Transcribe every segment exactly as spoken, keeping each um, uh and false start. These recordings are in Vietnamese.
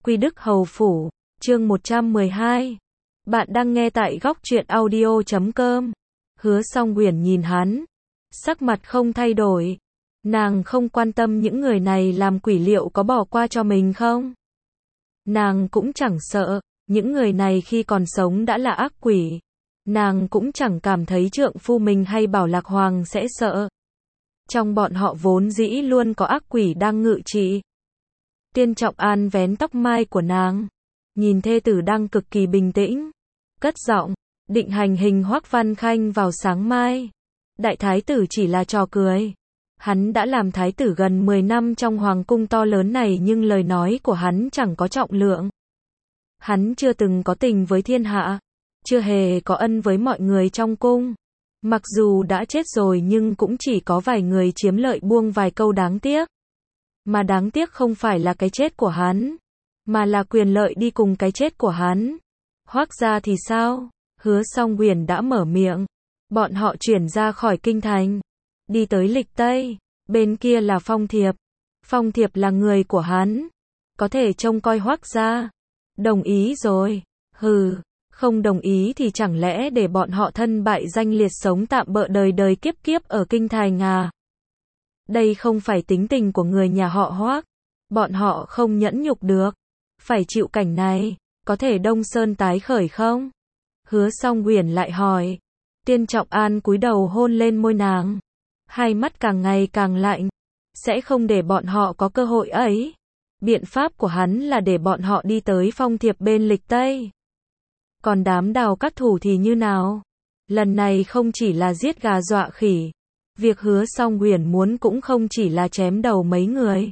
Quy Đức Hầu Phủ, chương một trăm mười hai. Bạn đang nghe tại góc truyện audio chấm com. Hứa Song Uyển nhìn hắn, sắc mặt không thay đổi. Nàng không quan tâm những người này làm quỷ liệu có bỏ qua cho mình không. Nàng cũng chẳng sợ, những người này khi còn sống đã là ác quỷ. Nàng cũng chẳng cảm thấy trượng phu mình hay Bảo Lạc Hoàng sẽ sợ. Trong bọn họ vốn dĩ luôn có ác quỷ đang ngự trị. Tiên Trọng An vén tóc mai của nàng, nhìn thê tử đang cực kỳ bình tĩnh, cất giọng, định hành hình Hoắc Văn Khanh vào sáng mai. Đại thái tử chỉ là trò cười. Hắn đã làm thái tử gần mười năm trong hoàng cung to lớn này nhưng lời nói của hắn chẳng có trọng lượng. Hắn chưa từng có tình với thiên hạ, chưa hề có ân với mọi người trong cung. Mặc dù đã chết rồi nhưng cũng chỉ có vài người chiếm lợi buông vài câu đáng tiếc. Mà đáng tiếc không phải là cái chết của hắn, mà là quyền lợi đi cùng cái chết của hắn. Hoắc gia thì sao? Hứa Song Uyển đã mở miệng. Bọn họ chuyển ra khỏi kinh thành, đi tới Lịch Tây, bên kia là Phong Thiệp. Phong Thiệp là người của hắn, có thể trông coi Hoắc gia. Đồng ý rồi. Hừ, không đồng ý thì chẳng lẽ để bọn họ thân bại danh liệt sống tạm bợ đời đời kiếp kiếp ở kinh thành à? Đây không phải tính tình của người nhà họ Hoắc. Bọn họ không nhẫn nhục được, phải chịu cảnh này. Có thể Đông Sơn tái khởi không? Hứa Song Uyển lại hỏi. Tiên Trọng An cúi đầu hôn lên môi nàng, hai mắt càng ngày càng lạnh. Sẽ không để bọn họ có cơ hội ấy. Biện pháp của hắn là để bọn họ đi tới Phong Thiệp bên Lịch Tây. Còn đám Đào các thủ thì như nào? Lần này không chỉ là giết gà dọa khỉ. Việc Hứa Song Uyển muốn cũng không chỉ là chém đầu mấy người.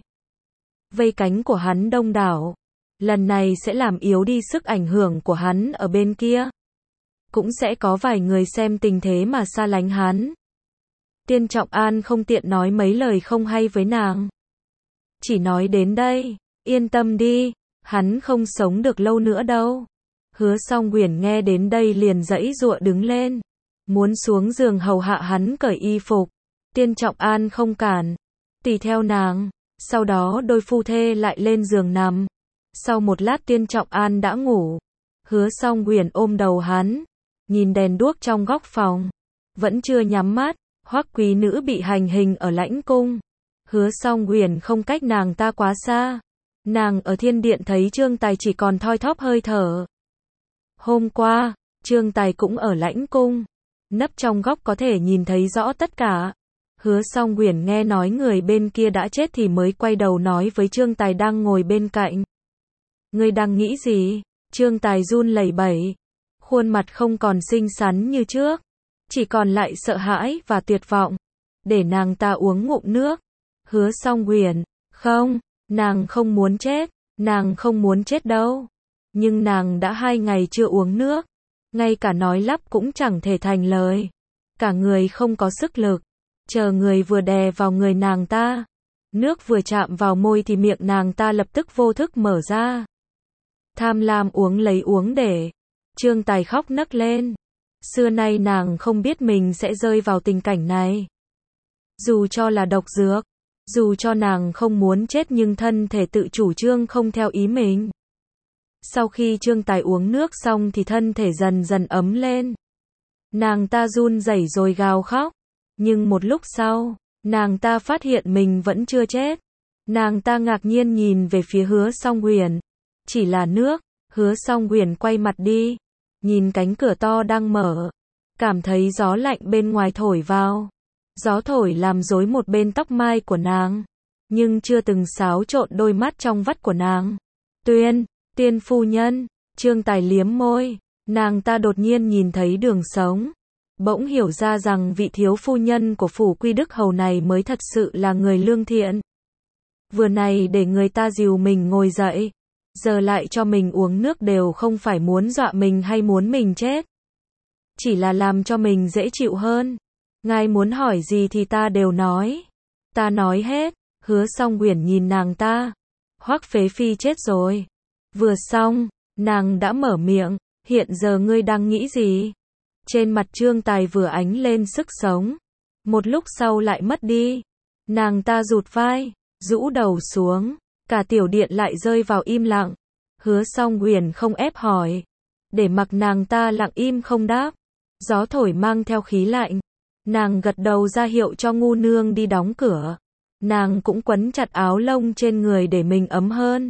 Vây cánh của hắn đông đảo. Lần này sẽ làm yếu đi sức ảnh hưởng của hắn ở bên kia. Cũng sẽ có vài người xem tình thế mà xa lánh hắn. Tiên Trọng An không tiện nói mấy lời không hay với nàng. Chỉ nói đến đây, yên tâm đi, hắn không sống được lâu nữa đâu. Hứa Song Uyển nghe đến đây liền giãy giụa đứng lên, muốn xuống giường hầu hạ hắn cởi y phục. Tiên Trọng An không cản, tùy theo nàng. Sau đó đôi phu thê lại lên giường nằm. Sau một lát Tiên Trọng An đã ngủ. Hứa Song Uyển ôm đầu hắn, nhìn đèn đuốc trong góc phòng, vẫn chưa nhắm mắt. Hoắc quý nữ bị hành hình ở lãnh cung. Hứa Song Uyển không cách nàng ta quá xa. Nàng ở thiên điện thấy Trương Tài chỉ còn thoi thóp hơi thở. Hôm qua, Trương Tài cũng ở lãnh cung, nấp trong góc có thể nhìn thấy rõ tất cả. Hứa Song Uyển nghe nói người bên kia đã chết thì mới quay đầu nói với Trương Tài đang ngồi bên cạnh. Ngươi đang nghĩ gì? Trương Tài run lẩy bẩy, khuôn mặt không còn xinh xắn như trước, chỉ còn lại sợ hãi và tuyệt vọng. Để nàng ta uống ngụm nước. Hứa Song Uyển, không, nàng không muốn chết, nàng không muốn chết đâu. Nhưng nàng đã hai ngày chưa uống nước, ngay cả nói lắp cũng chẳng thể thành lời. Cả người không có sức lực, chờ người vừa đè vào người nàng ta. Nước vừa chạm vào môi thì miệng nàng ta lập tức vô thức mở ra. Tham lam uống lấy uống để. Trương Tài khóc nấc lên. Xưa nay nàng không biết mình sẽ rơi vào tình cảnh này. Dù cho là độc dược, dù cho nàng không muốn chết nhưng thân thể tự chủ trương không theo ý mình. Sau khi Trương Tài uống nước xong thì thân thể dần dần ấm lên. Nàng ta run rẩy rồi gào khóc. Nhưng một lúc sau, nàng ta phát hiện mình vẫn chưa chết. Nàng ta ngạc nhiên nhìn về phía Hứa Song Uyển. Chỉ là nước. Hứa Song Uyển quay mặt đi, nhìn cánh cửa to đang mở, cảm thấy gió lạnh bên ngoài thổi vào. Gió thổi làm rối một bên tóc mai của nàng, nhưng chưa từng xáo trộn đôi mắt trong vắt của nàng. Tuyên, Tiên phu nhân. Trương Tài liếm môi, nàng ta đột nhiên nhìn thấy đường sống, bỗng hiểu ra rằng vị thiếu phu nhân của phủ Quy Đức Hầu này mới thật sự là người lương thiện. Vừa này để người ta dìu mình ngồi dậy, giờ lại cho mình uống nước đều không phải muốn dọa mình hay muốn mình chết. Chỉ là làm cho mình dễ chịu hơn. Ngài muốn hỏi gì thì ta đều nói. Ta nói hết. Hứa Song Uyển nhìn nàng ta. Hoắc phế phi chết rồi. Vừa xong, nàng đã mở miệng. Hiện giờ ngươi đang nghĩ gì? Trên mặt Trương Tài vừa ánh lên sức sống, một lúc sau lại mất đi. Nàng ta rụt vai, rũ đầu xuống. Cả tiểu điện lại rơi vào im lặng. Hứa Song Huyền không ép hỏi, để mặc nàng ta lặng im không đáp. Gió thổi mang theo khí lạnh. Nàng gật đầu ra hiệu cho ngu nương đi đóng cửa. Nàng cũng quấn chặt áo lông trên người để mình ấm hơn.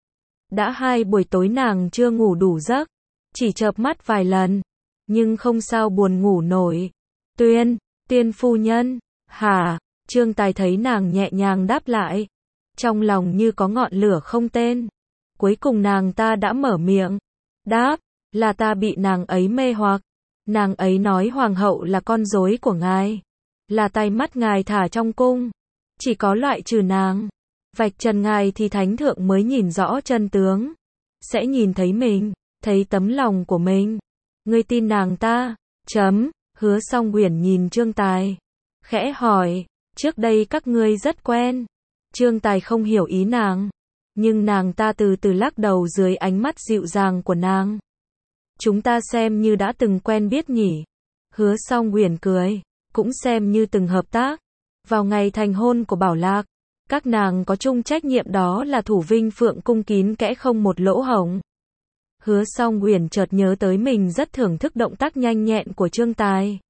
Đã hai buổi tối nàng chưa ngủ đủ giấc, chỉ chợp mắt vài lần, nhưng không sao buồn ngủ nổi. Tuyên, Tiên phu nhân, hả? Trương Tài thấy nàng nhẹ nhàng đáp lại, trong lòng như có ngọn lửa không tên. Cuối cùng nàng ta đã mở miệng, đáp, là ta bị nàng ấy mê hoặc. Nàng ấy nói hoàng hậu là con rối của ngài, là tay mắt ngài thả trong cung, chỉ có loại trừ nàng, vạch trần ngài thì thánh thượng mới nhìn rõ chân tướng, sẽ nhìn thấy mình, thấy tấm lòng của mình. Ngươi tin nàng ta? Chấm. Hứa Song Huyền nhìn Trương Tài, khẽ hỏi, trước đây các ngươi rất quen. Trương Tài không hiểu ý nàng, nhưng nàng ta từ từ lắc đầu dưới ánh mắt dịu dàng của nàng. Chúng ta xem như đã từng quen biết nhỉ. Hứa Song Huyền cười, cũng xem như từng hợp tác. Vào ngày thành hôn của Bảo Lạc, các nàng có chung trách nhiệm đó là thủ Vinh Phượng cung kín kẽ không một lỗ hổng. Hứa Song Huyền chợt nhớ tới mình rất thưởng thức động tác nhanh nhẹn của Trương Tài.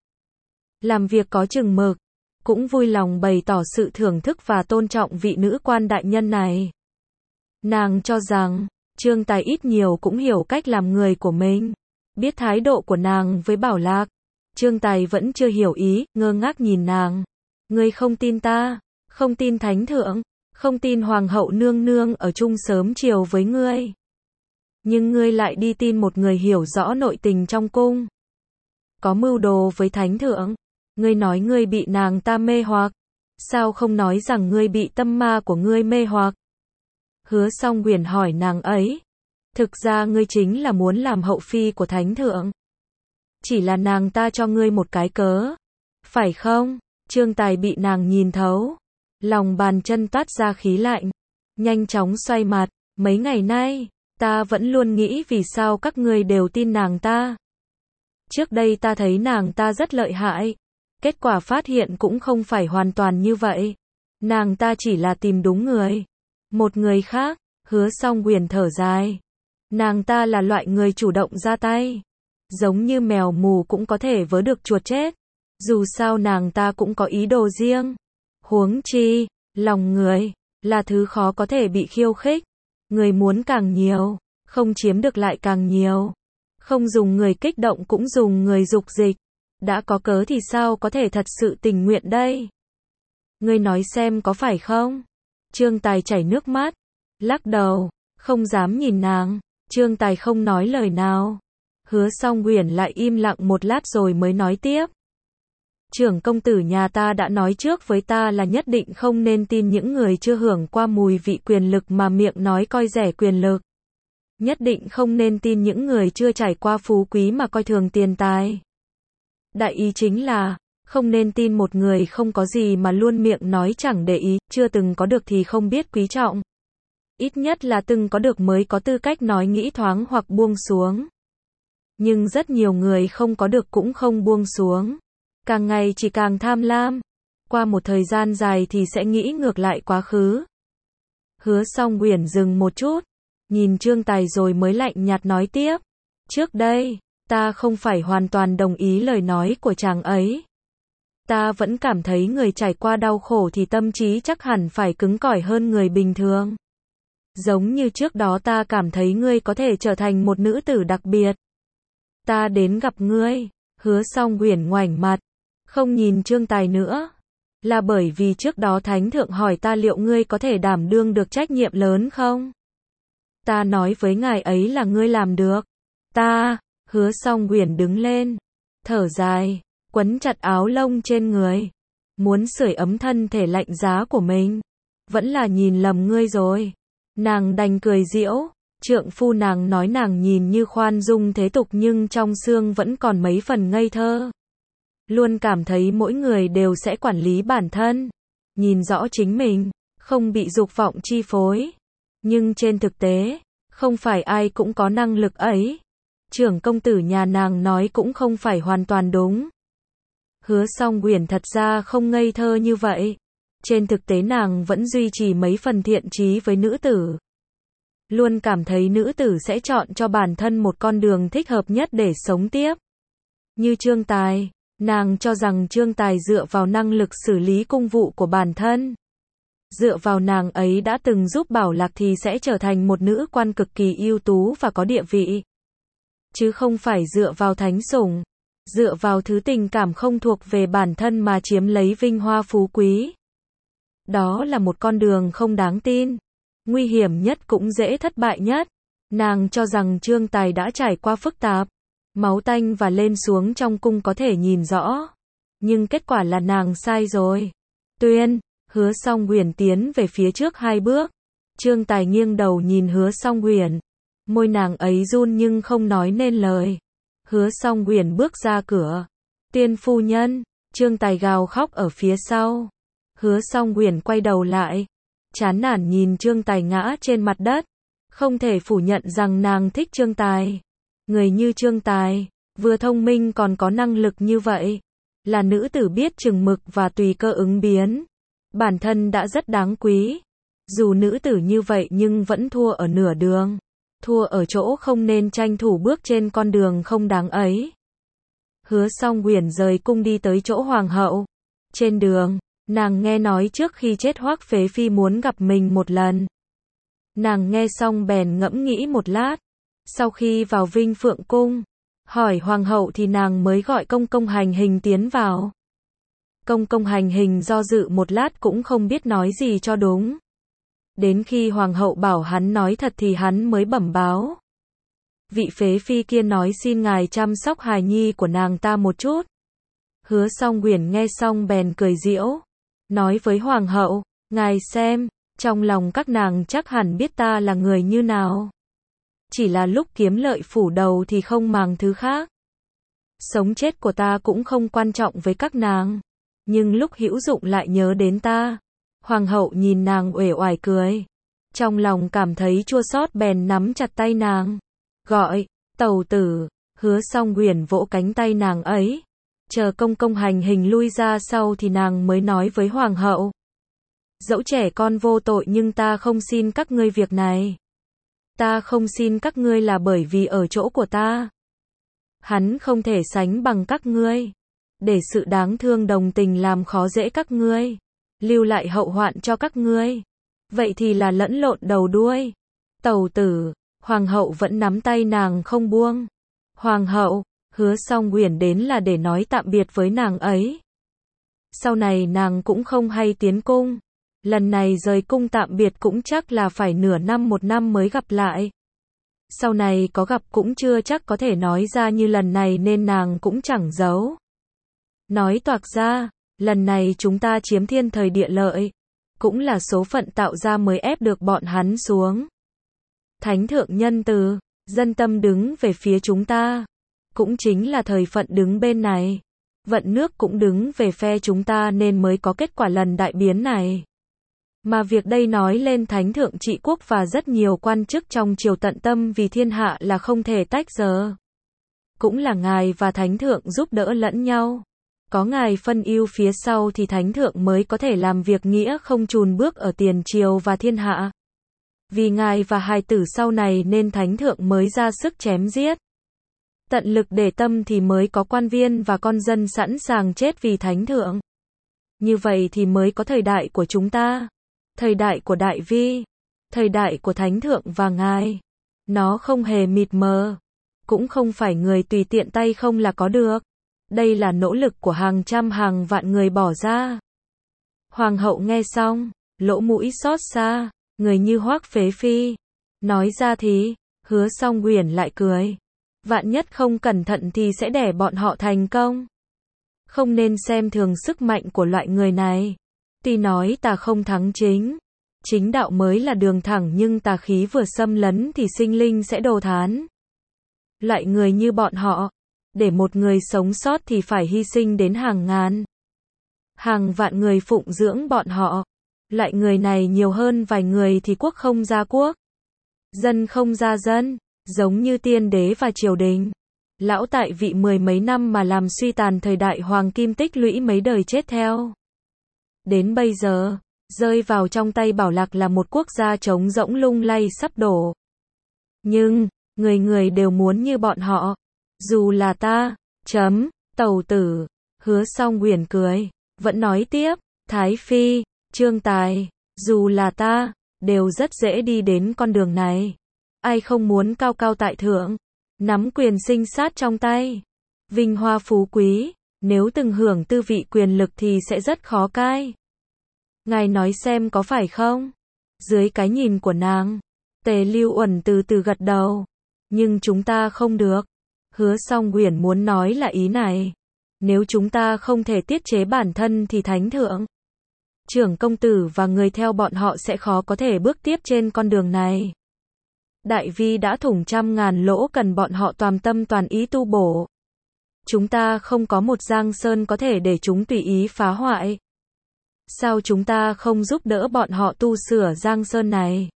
Làm việc có chừng mực, cũng vui lòng bày tỏ sự thưởng thức và tôn trọng vị nữ quan đại nhân này. Nàng cho rằng, Trương Tài ít nhiều cũng hiểu cách làm người của mình, biết thái độ của nàng với Bảo Lạc. Trương Tài vẫn chưa hiểu ý, ngơ ngác nhìn nàng. Ngươi không tin ta, không tin thánh thượng, không tin hoàng hậu nương nương ở chung sớm chiều với ngươi. Nhưng ngươi lại đi tin một người hiểu rõ nội tình trong cung, có mưu đồ với thánh thượng. Ngươi nói ngươi bị nàng ta mê hoặc, sao không nói rằng ngươi bị tâm ma của ngươi mê hoặc? Hứa Song Huyền hỏi nàng ấy, thực ra ngươi chính là muốn làm hậu phi của thánh thượng. Chỉ là nàng ta cho ngươi một cái cớ, phải không? Trương Tài bị nàng nhìn thấu, lòng bàn chân toát ra khí lạnh, nhanh chóng xoay mặt, mấy ngày nay, ta vẫn luôn nghĩ vì sao các ngươi đều tin nàng ta. Trước đây ta thấy nàng ta rất lợi hại, kết quả phát hiện cũng không phải hoàn toàn như vậy. Nàng ta chỉ là tìm đúng người. Một người khác. Hứa Song Huyền thở dài. Nàng ta là loại người chủ động ra tay. Giống như mèo mù cũng có thể vớ được chuột chết. Dù sao nàng ta cũng có ý đồ riêng. Huống chi, lòng người là thứ khó có thể bị khiêu khích. Người muốn càng nhiều, không chiếm được lại càng nhiều. Không dùng người kích động cũng dùng người dục dịch. Đã có cớ thì sao có thể thật sự tình nguyện đây? Ngươi nói xem có phải không? Trương Tài chảy nước mắt, lắc đầu, không dám nhìn nàng. Trương Tài không nói lời nào. Hứa Song Huyền lại im lặng một lát rồi mới nói tiếp. Trưởng công tử nhà ta đã nói trước với ta là nhất định không nên tin những người chưa hưởng qua mùi vị quyền lực mà miệng nói coi rẻ quyền lực. Nhất định không nên tin những người chưa trải qua phú quý mà coi thường tiền tài. Đại ý chính là, không nên tin một người không có gì mà luôn miệng nói chẳng để ý, chưa từng có được thì không biết quý trọng. Ít nhất là từng có được mới có tư cách nói nghĩ thoáng hoặc buông xuống. Nhưng rất nhiều người không có được cũng không buông xuống. Càng ngày chỉ càng tham lam. Qua một thời gian dài thì sẽ nghĩ ngược lại quá khứ. Hứa Song Huyền dừng một chút, nhìn Trương Tài rồi mới lạnh nhạt nói tiếp. Trước đây, ta không phải hoàn toàn đồng ý lời nói của chàng ấy. Ta vẫn cảm thấy người trải qua đau khổ thì tâm trí chắc hẳn phải cứng cỏi hơn người bình thường. Giống như trước đó ta cảm thấy ngươi có thể trở thành một nữ tử đặc biệt. Ta đến gặp ngươi. Hứa Song Huyền ngoảnh mặt, không nhìn Trương Tài nữa. Là bởi vì trước đó thánh thượng hỏi ta liệu ngươi có thể đảm đương được trách nhiệm lớn không? Ta nói với ngài ấy là ngươi làm được. Ta, Hứa Song Huyền đứng lên, thở dài, quấn chặt áo lông trên người, muốn sưởi ấm thân thể lạnh giá của mình. Vẫn là nhìn lầm ngươi rồi. Nàng đành cười giễu. Trượng phu nàng nói nàng nhìn như khoan dung thế tục nhưng trong xương vẫn còn mấy phần ngây thơ. Luôn cảm thấy mỗi người đều sẽ quản lý bản thân, nhìn rõ chính mình, không bị dục vọng chi phối. Nhưng trên thực tế, không phải ai cũng có năng lực ấy. Trưởng công tử nhà nàng nói cũng không phải hoàn toàn đúng. Hứa Song Huyền thật ra không ngây thơ như vậy. Trên thực tế nàng vẫn duy trì mấy phần thiện chí với nữ tử. luôn cảm thấy nữ tử sẽ chọn cho bản thân một con đường thích hợp nhất để sống tiếp. Như Trương Tài, nàng cho rằng Trương Tài dựa vào năng lực xử lý công vụ của bản thân. Dựa vào nàng ấy đã từng giúp Bảo Lạc thì sẽ trở thành một nữ quan cực kỳ ưu tú và có địa vị. Chứ không phải dựa vào thánh sủng, dựa vào thứ tình cảm không thuộc về bản thân mà chiếm lấy vinh hoa phú quý. Đó là một con đường không đáng tin, nguy hiểm nhất cũng dễ thất bại nhất. Nàng cho rằng Trương Tài đã trải qua phức tạp, máu tanh và lên xuống trong cung có thể nhìn rõ. Nhưng kết quả là nàng sai rồi. Tuyên, Hứa Song Uyển tiến về phía trước hai bước. Trương Tài nghiêng đầu nhìn Hứa Song Uyển. Môi nàng ấy run nhưng không nói nên lời. Hứa Song Uyển bước ra cửa. Tiên phu nhân, Trương Tài gào khóc ở phía sau. Hứa Song Uyển quay đầu lại, chán nản nhìn Trương Tài ngã trên mặt đất. Không thể phủ nhận rằng nàng thích Trương Tài. Người như Trương Tài, vừa thông minh còn có năng lực như vậy, là nữ tử biết chừng mực và tùy cơ ứng biến. Bản thân đã rất đáng quý. Dù nữ tử như vậy nhưng vẫn thua ở nửa đường. Thua ở chỗ không nên tranh thủ bước trên con đường không đáng ấy. Hứa Song Uyển rời cung đi tới chỗ hoàng hậu. Trên đường, nàng nghe nói trước khi chết Hoắc Phế Phi muốn gặp mình một lần. Nàng nghe xong bèn ngẫm nghĩ một lát. Sau khi vào Vinh Phượng cung, hỏi hoàng hậu thì nàng mới gọi công công Hành Hình tiến vào. Công công Hành Hình do dự một lát cũng không biết nói gì cho đúng. Đến khi hoàng hậu bảo hắn nói thật thì hắn mới bẩm báo. Vị phế phi kia nói xin ngài chăm sóc hài nhi của nàng ta một chút. Hứa Song Uyển nghe xong bèn cười giễu. Nói với hoàng hậu, ngài xem, trong lòng các nàng chắc hẳn biết ta là người như nào. Chỉ là lúc kiếm lợi phủ đầu thì không màng thứ khác. Sống chết của ta cũng không quan trọng với các nàng. Nhưng lúc hữu dụng lại nhớ đến ta. Hoàng hậu nhìn nàng uể oải cười. Trong lòng cảm thấy chua xót bèn nắm chặt tay nàng. Gọi, tẩu tử. Hứa Song Uyển vỗ cánh tay nàng ấy. Chờ công công Hành Hình lui ra sau thì nàng mới nói với hoàng hậu. Dẫu trẻ con vô tội nhưng ta không xin các ngươi việc này. Ta không xin các ngươi là bởi vì ở chỗ của ta. Hắn không thể sánh bằng các ngươi. Để sự đáng thương đồng tình làm khó dễ các ngươi. Lưu lại hậu hoạn cho các ngươi. Vậy thì là lẫn lộn đầu đuôi. Tẩu tử, hoàng hậu vẫn nắm tay nàng không buông. Hoàng hậu, Hứa Song Uyển đến là để nói tạm biệt với nàng ấy. Sau này nàng cũng không hay tiến cung. Lần này rời cung tạm biệt cũng chắc là phải nửa năm một năm mới gặp lại. Sau này có gặp cũng chưa chắc có thể nói ra như lần này nên nàng cũng chẳng giấu. Nói toạc ra, lần này chúng ta chiếm thiên thời địa lợi. Cũng là số phận tạo ra mới ép được bọn hắn xuống. Thánh thượng nhân từ, dân tâm đứng về phía chúng ta. Cũng chính là thời phận đứng bên này. Vận nước cũng đứng về phe chúng ta nên mới có kết quả lần đại biến này. Mà việc đây nói lên thánh thượng trị quốc và rất nhiều quan chức trong triều tận tâm vì thiên hạ là không thể tách rời. Cũng là ngài và thánh thượng giúp đỡ lẫn nhau. Có ngài phân ưu phía sau thì thánh thượng mới có thể làm việc nghĩa không chùn bước ở tiền triều và thiên hạ. Vì ngài và hài tử sau này nên thánh thượng mới ra sức chém giết. Tận lực để tâm thì mới có quan viên và con dân sẵn sàng chết vì thánh thượng. Như vậy thì mới có thời đại của chúng ta. Thời đại của đại vi. Thời đại của thánh thượng và ngài. Nó không hề mịt mờ. Cũng không phải người tùy tiện tay không là có được. Đây là nỗ lực của hàng trăm hàng vạn người bỏ ra. Hoàng hậu nghe xong, lỗ mũi xót xa, người như Hoắc Phế Phi. Nói ra thì, Hứa Song Uyển lại cười. Vạn nhất không cẩn thận thì sẽ để bọn họ thành công. Không nên xem thường sức mạnh của loại người này. Tuy nói ta không thắng chính. Chính đạo mới là đường thẳng nhưng tà khí vừa xâm lấn thì sinh linh sẽ đồ thán. Loại người như bọn họ. Để một người sống sót thì phải hy sinh đến hàng ngàn. Hàng vạn người phụng dưỡng bọn họ. Loại người này nhiều hơn vài người thì quốc không ra quốc. Dân không ra dân. Giống như tiên đế và triều đình. Lão tại vị mười mấy năm mà làm suy tàn thời đại hoàng kim tích lũy mấy đời chết theo. Đến bây giờ, rơi vào trong tay Bảo Lạc là một quốc gia trống rỗng lung lay sắp đổ. Nhưng, người người đều muốn như bọn họ. Dù là ta, chấm, Tẩu tử, Hứa Song Uyển cười, vẫn nói tiếp, Thái Phi, Trương Tài, dù là ta, đều rất dễ đi đến con đường này. Ai không muốn cao cao tại thượng, nắm quyền sinh sát trong tay, vinh hoa phú quý, nếu từng hưởng tư vị quyền lực thì sẽ rất khó cai. Ngài nói xem có phải không? Dưới cái nhìn của nàng, Tề Lưu Uẩn từ từ gật đầu. Nhưng chúng ta không được. Hứa Song Uyển muốn nói là ý này. Nếu chúng ta không thể tiết chế bản thân thì thánh thượng, trưởng công tử và người theo bọn họ sẽ khó có thể bước tiếp trên con đường này. Đại vi đã thủng trăm ngàn lỗ cần bọn họ toàn tâm toàn ý tu bổ. Chúng ta không có một giang sơn có thể để chúng tùy ý phá hoại. Sao chúng ta không giúp đỡ bọn họ tu sửa giang sơn này?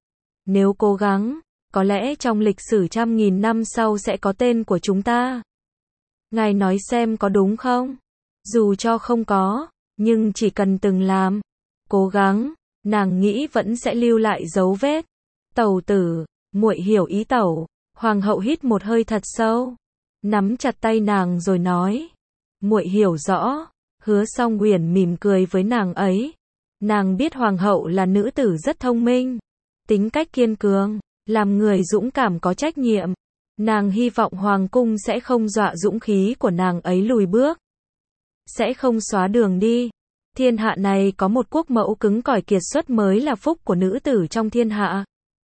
Nếu cố gắng, có lẽ trong lịch sử trăm nghìn năm sau sẽ có tên của chúng ta. Ngài nói xem có đúng không? Dù cho không có, nhưng chỉ cần từng làm, cố gắng, nàng nghĩ vẫn sẽ lưu lại dấu vết. Tẩu tử, muội hiểu ý tẩu. Hoàng hậu hít một hơi thật sâu, nắm chặt tay nàng rồi nói, muội hiểu rõ. Hứa Song Uyển mỉm cười với nàng ấy. Nàng biết hoàng hậu là nữ tử rất thông minh, tính cách kiên cường, làm người dũng cảm có trách nhiệm. Nàng hy vọng hoàng cung sẽ không dọa dũng khí của nàng ấy lùi bước, sẽ không xóa đường đi. Thiên hạ này có một quốc mẫu cứng cỏi kiệt xuất mới là phúc của nữ tử trong thiên hạ.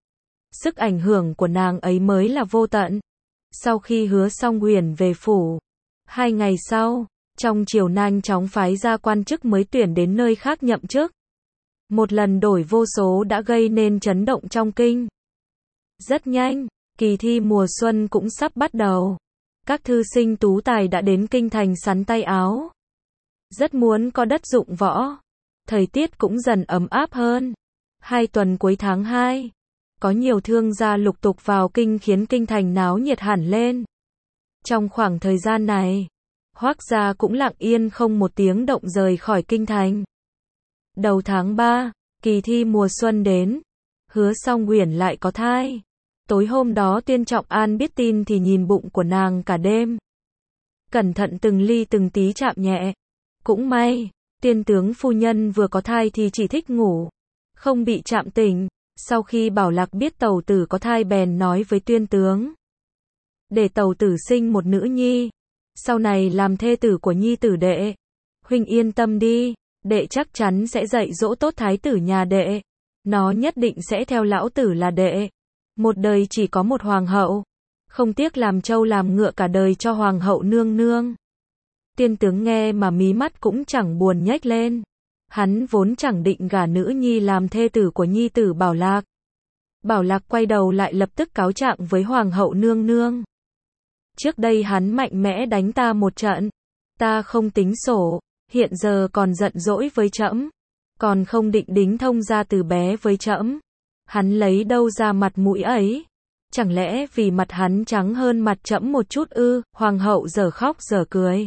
Sức ảnh hưởng của nàng ấy mới là vô tận. Sau khi Hứa Song Uyển về phủ, hai ngày sau, trong triều nhanh chóng phái ra quan chức mới tuyển đến nơi khác nhậm chức. Một lần đổi vô số đã gây nên chấn động trong kinh. Rất nhanh, kỳ thi mùa xuân cũng sắp bắt đầu. Các thư sinh tú tài đã đến kinh thành sắn tay áo. Rất muốn có đất dụng võ. Thời tiết cũng dần ấm áp hơn. Hai tuần cuối tháng hai, có nhiều thương gia lục tục vào kinh khiến kinh thành náo nhiệt hẳn lên. Trong khoảng thời gian này, Hoắc gia cũng lặng yên không một tiếng động rời khỏi kinh thành. Đầu tháng ba, kỳ thi mùa xuân đến. Hứa Song Uyển lại có thai. Tối hôm đó Tuyên Trọng An biết tin thì nhìn bụng của nàng cả đêm. Cẩn thận từng ly từng tí chạm nhẹ. Cũng may, Tuyên tướng phu nhân vừa có thai thì chỉ thích ngủ, không bị chạm tỉnh. Sau khi Bảo Lạc biết tẩu tử có thai bèn nói với Tuyên tướng, để tẩu tử sinh một nữ nhi, sau này làm thê tử của nhi tử đệ. Huynh yên tâm đi, đệ chắc chắn sẽ dạy dỗ tốt thái tử nhà đệ. Nó nhất định sẽ theo lão tử là đệ. Một đời chỉ có một hoàng hậu, không tiếc làm trâu làm ngựa cả đời cho hoàng hậu nương nương. Tiên tướng nghe mà mí mắt cũng chẳng buồn nhếch lên. Hắn vốn chẳng định gả nữ nhi làm thê tử của nhi tử Bảo Lạc. Bảo Lạc quay đầu lại lập tức cáo trạng với hoàng hậu nương nương. Trước đây hắn mạnh mẽ đánh ta một trận, ta không tính sổ, hiện giờ còn giận dỗi với trẫm, còn không định đính thông gia từ bé với trẫm. Hắn lấy đâu ra mặt mũi ấy? Chẳng lẽ vì mặt hắn trắng hơn mặt trẫm một chút ư? Hoàng hậu dở khóc dở cười.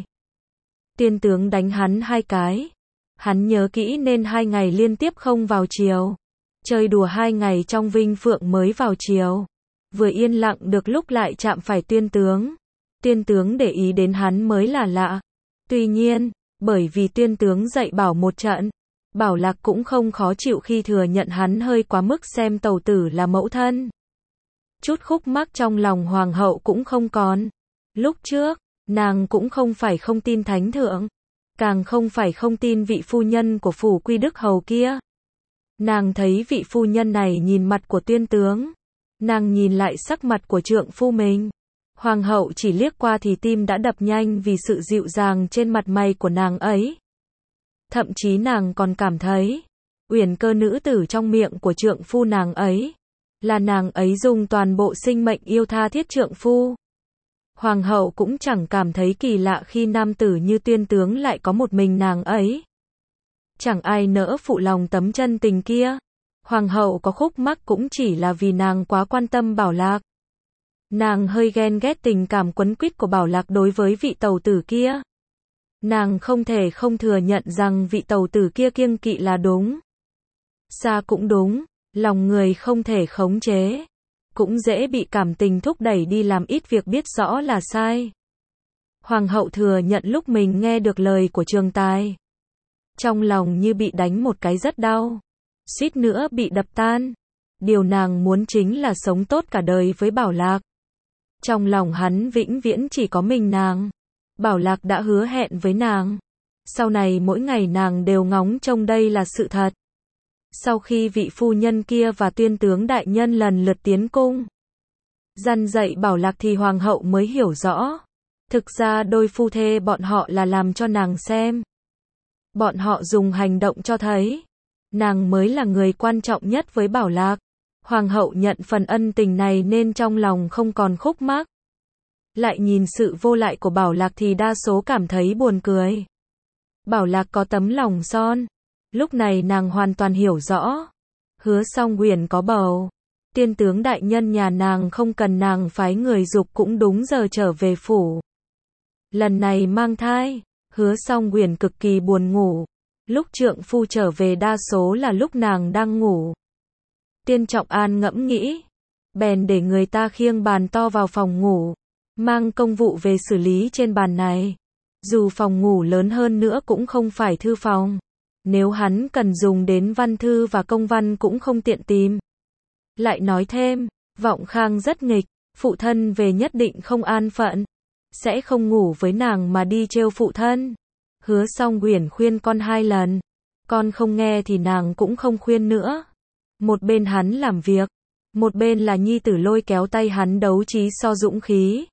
Tiên tướng đánh hắn hai cái. Hắn nhớ kỹ nên hai ngày liên tiếp không vào triều. Chơi đùa hai ngày trong vinh phượng mới vào triều. Vừa yên lặng được lúc lại chạm phải Tuyên tướng. Tuyên tướng để ý đến hắn mới là lạ. Tuy nhiên, bởi vì Tuyên tướng dạy bảo một trận, Bảo Lạc cũng không khó chịu khi thừa nhận hắn hơi quá mức xem tẩu tử là mẫu thân. Chút khúc mắc trong lòng hoàng hậu cũng không còn. Lúc trước, nàng cũng không phải không tin thánh thượng, càng không phải không tin vị phu nhân của phủ Quy Đức Hầu kia. Nàng thấy vị phu nhân này nhìn mặt của Tuyên tướng, nàng nhìn lại sắc mặt của trượng phu mình. Hoàng hậu chỉ liếc qua thì tim đã đập nhanh vì sự dịu dàng trên mặt mày của nàng ấy. Thậm chí nàng còn cảm thấy, Uyển Cơ nữ tử trong miệng của trượng phu nàng ấy, là nàng ấy dùng toàn bộ sinh mệnh yêu tha thiết trượng phu. Hoàng hậu cũng chẳng cảm thấy kỳ lạ khi nam tử như Tuyên tướng lại có một mình nàng ấy. Chẳng ai nỡ phụ lòng tấm chân tình kia. Hoàng hậu có khúc mắc cũng chỉ là vì nàng quá quan tâm Bảo Lạc. Nàng hơi ghen ghét tình cảm quấn quýt của Bảo Lạc đối với vị tẩu tử kia. Nàng không thể không thừa nhận rằng vị tẩu tử kia kiêng kỵ là đúng. Xa cũng đúng, lòng người không thể khống chế. cũng dễ bị cảm tình thúc đẩy đi làm ít việc biết rõ là sai. Hoàng hậu thừa nhận lúc mình nghe được lời của Trường Tài, trong lòng như bị đánh một cái rất đau, suýt nữa bị đập tan. Điều nàng muốn chính là sống tốt cả đời với Bảo Lạc. Trong lòng hắn vĩnh viễn chỉ có mình nàng. Bảo Lạc đã hứa hẹn với nàng, sau này mỗi ngày nàng đều ngóng trông đây là sự thật. Sau khi vị phu nhân kia và tuyên tướng đại nhân lần lượt tiến cung, dăn dạy Bảo Lạc thì hoàng hậu mới hiểu rõ. Thực ra đôi phu thê bọn họ là làm cho nàng xem. Bọn họ dùng hành động cho thấy, nàng mới là người quan trọng nhất với Bảo Lạc. Hoàng hậu nhận phần ân tình này nên trong lòng không còn khúc mắc. Lại nhìn sự vô lại của Bảo Lạc thì đa số cảm thấy buồn cười. Bảo Lạc có tấm lòng son. Lúc này nàng hoàn toàn hiểu rõ. Hứa Song Huyền có bầu. Tiên tướng đại nhân nhà nàng không cần nàng phái người giục cũng đúng giờ trở về phủ. Lần này mang thai, Hứa Song Huyền cực kỳ buồn ngủ. Lúc trượng phu trở về đa số là lúc nàng đang ngủ. Tiên Trọng An ngẫm nghĩ, bèn để người ta khiêng bàn to vào phòng ngủ, mang công vụ về xử lý trên bàn này. Dù phòng ngủ lớn hơn nữa cũng không phải thư phòng. Nếu hắn cần dùng đến văn thư và công văn cũng không tiện tìm. Lại nói thêm, Vọng Khang rất nghịch, phụ thân về nhất định không an phận, sẽ không ngủ với nàng mà đi trêu phụ thân. Hứa Song Huyền khuyên con hai lần, con không nghe thì nàng cũng không khuyên nữa. Một bên hắn làm việc, một bên là nhi tử lôi kéo tay hắn đấu trí so dũng khí.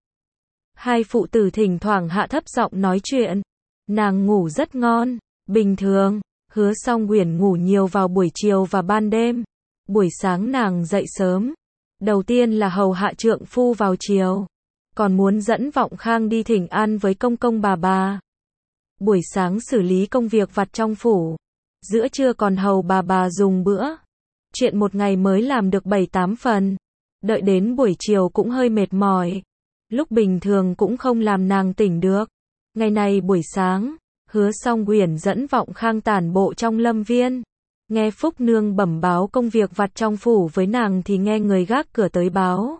Hai phụ tử thỉnh thoảng hạ thấp giọng nói chuyện. Nàng ngủ rất ngon. Bình thường, Hứa Song Huyền ngủ nhiều vào buổi chiều và ban đêm. Buổi sáng nàng dậy sớm. Đầu tiên là hầu hạ trượng phu vào chiều. Còn muốn dẫn Vọng Khang đi thỉnh an với công công bà bà. Buổi sáng xử lý công việc vặt trong phủ. Giữa trưa còn hầu bà bà dùng bữa. Chuyện một ngày mới làm được bảy tám phần. Đợi đến buổi chiều cũng hơi mệt mỏi. Lúc bình thường cũng không làm nàng tỉnh được. Ngày này buổi sáng, Hứa Song Huyền dẫn Vọng Khang tản bộ trong lâm viên. Nghe Phúc Nương bẩm báo công việc vặt trong phủ với nàng thì nghe người gác cửa tới báo.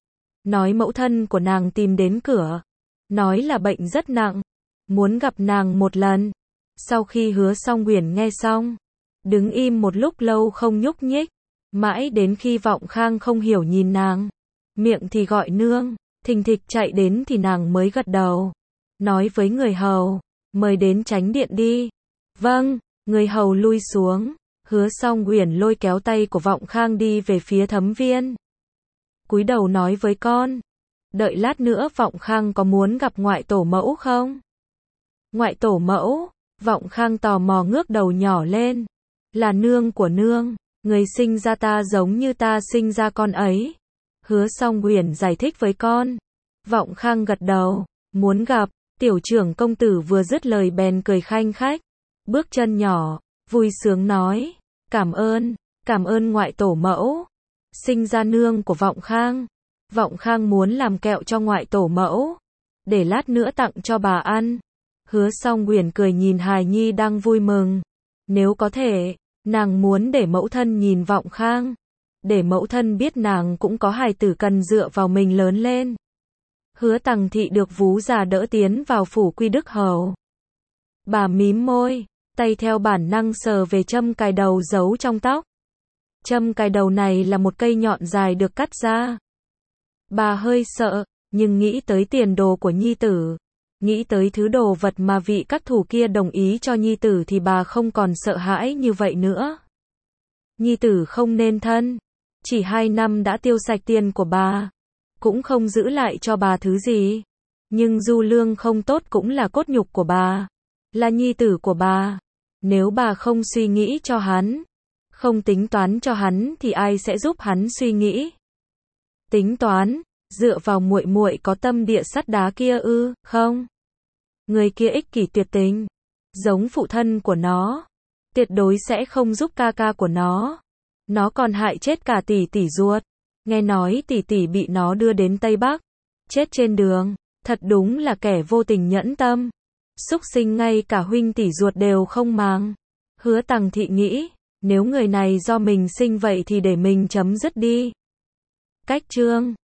Nói mẫu thân của nàng tìm đến cửa. Nói là bệnh rất nặng. Muốn gặp nàng một lần. Sau khi Hứa Song Huyền nghe xong, đứng im một lúc lâu không nhúc nhích. Mãi đến khi Vọng Khang không hiểu nhìn nàng. Miệng thì gọi nương. Thình thịch chạy đến thì nàng mới gật đầu. Nói với người hầu, mời đến chánh điện đi. Vâng, người hầu lui xuống. Hứa Song Huyền lôi kéo tay của Vọng Khang đi về phía thấm viên. Cúi đầu nói với con. Đợi lát nữa Vọng Khang có muốn gặp ngoại tổ mẫu không? Ngoại tổ mẫu, Vọng Khang tò mò ngước đầu nhỏ lên. Là nương của nương, người sinh ra ta giống như ta sinh ra con ấy. Hứa Song Huyền giải thích với con. Vọng Khang gật đầu, muốn gặp. Tiểu trưởng công tử vừa dứt lời bèn cười khanh khách, bước chân nhỏ, vui sướng nói, cảm ơn, cảm ơn ngoại tổ mẫu. Sinh ra nương của Vọng Khang. Vọng Khang muốn làm kẹo cho ngoại tổ mẫu, để lát nữa tặng cho bà ăn. Hứa Song Huyền cười nhìn hài nhi đang vui mừng. Nếu có thể, nàng muốn để mẫu thân nhìn Vọng Khang, để mẫu thân biết nàng cũng có hài tử cần dựa vào mình lớn lên. Hứa Tằng Thị được vú già đỡ tiến vào phủ Quy Đức Hầu. Bà mím môi, tay theo bản năng sờ về châm cài đầu giấu trong tóc. Châm cài đầu này là một cây nhọn dài được cắt ra. Bà hơi sợ, nhưng nghĩ tới tiền đồ của nhi tử, nghĩ tới thứ đồ vật mà vị các thủ kia đồng ý cho nhi tử thì bà không còn sợ hãi như vậy nữa. Nhi tử không nên thân, chỉ hai năm đã tiêu sạch tiền của bà, cũng không giữ lại cho bà thứ gì. Nhưng Du Lương không tốt cũng là cốt nhục của bà, là nhi tử của bà. Nếu bà không suy nghĩ cho hắn, không tính toán cho hắn thì ai sẽ giúp hắn suy nghĩ? Tính toán, dựa vào muội muội có tâm địa sắt đá kia ư? Không. Người kia ích kỷ tuyệt tình, giống phụ thân của nó, tuyệt đối sẽ không giúp ca ca của nó. Nó còn hại chết cả tỷ tỷ ruột. Nghe nói tỷ tỷ bị nó đưa đến Tây Bắc, chết trên đường, thật đúng là kẻ vô tình nhẫn tâm. Súc sinh ngay cả huynh tỷ ruột đều không màng. Hứa Tằng Thị nghĩ, nếu người này do mình sinh vậy thì để mình chấm dứt đi. Cách chương